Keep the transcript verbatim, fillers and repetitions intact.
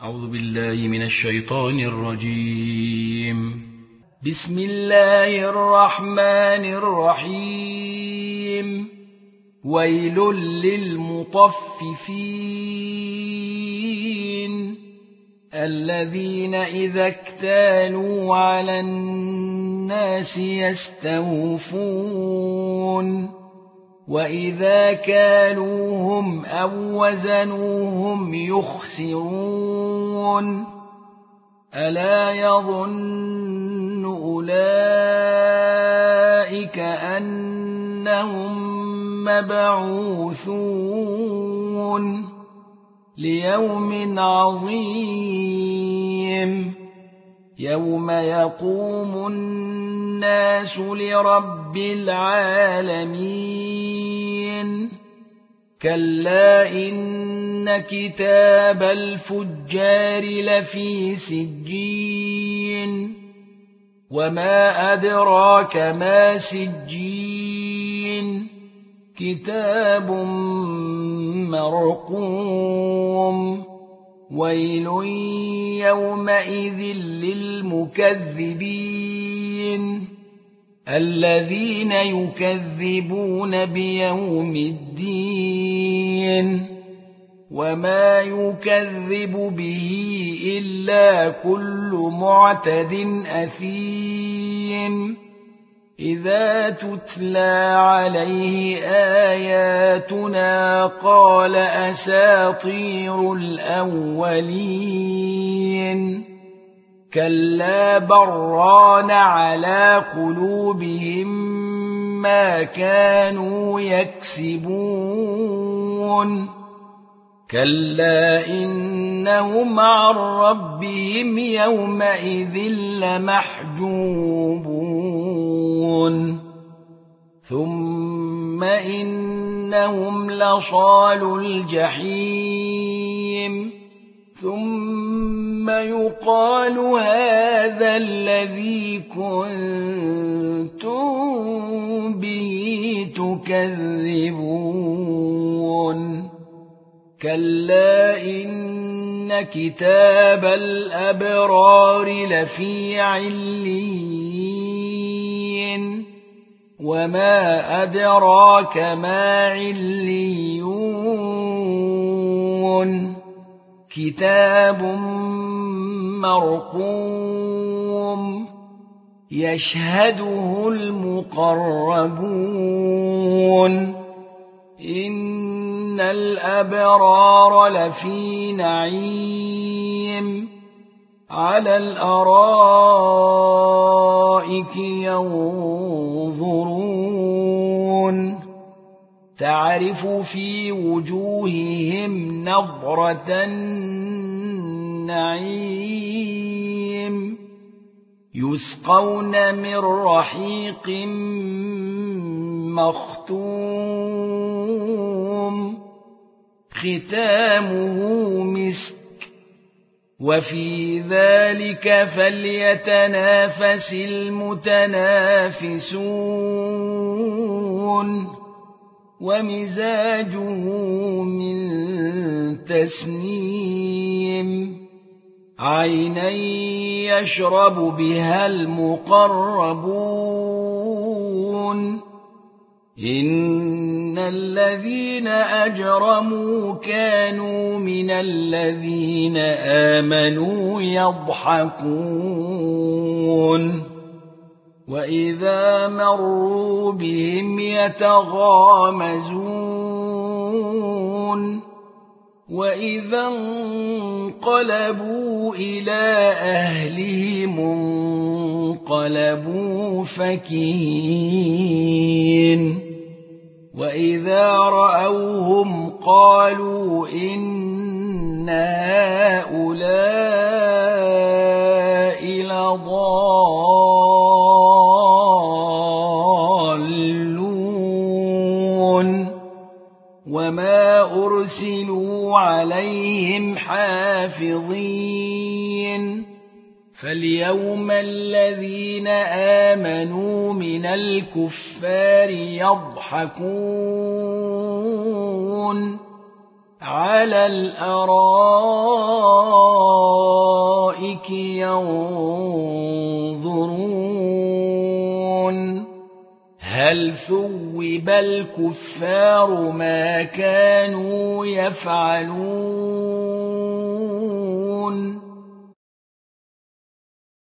أعوذ بالله من الشيطان الرجيم. بسم الله الرحمن الرحيم. ويل للمطففين الذين إذا اكتالوا على الناس يستوفون وإذا كالوهم أو وزنوهم يخسرون ألا يظن أولئك أنهم مبعوثون ليوم عظيم يوم يقوم الناس لرب العالمين كلا إن كتاب الفجار لفي سجين وما أدراك ما سجين كتاب مرقوم ويل يومئذ للمكذبين الذين يكذبون بيوم الدين وما يكذب به إلا كل معتد أثيم إذا تتلى عليه آياتنا قال أساطير الأولين كلا بران على قلوبهم ما كانوا يكسبون كلا إنهم عن ربهم يومئذ لمحجوبون ثم إنهم لصالو الجحيم ثم يقال هذا الذي كنتم به تكذبون كلا إن كتاب الأبرار لفي عليين وما أدراك ما عليون كتاب مرقوم يشهده المقربون إن الأبرار لفي نعيم على الأرائك ينظرون تعرف في وجوههم نضرة النعيم يسقون من رحيق مختوم ختامه مسك وفي ذلك فليتنافس المتنافسون ومزاجه من تسنيم عينا يشرب بها المقربون إن الذين أجرموا كانوا من الذين آمنوا يضحكون وإذا مروا بهم يتغامزون وإذا انقلبوا إلى أهلهم انقلبوا فكهين وإذا رأوهم قالوا إن هؤلاء لضالون وما أرسلوا عليهم حافظين فاليوم الذين آمنوا من الكفار يضحكون على الأرائك هل ثوب الكفار ما كانوا يفعلون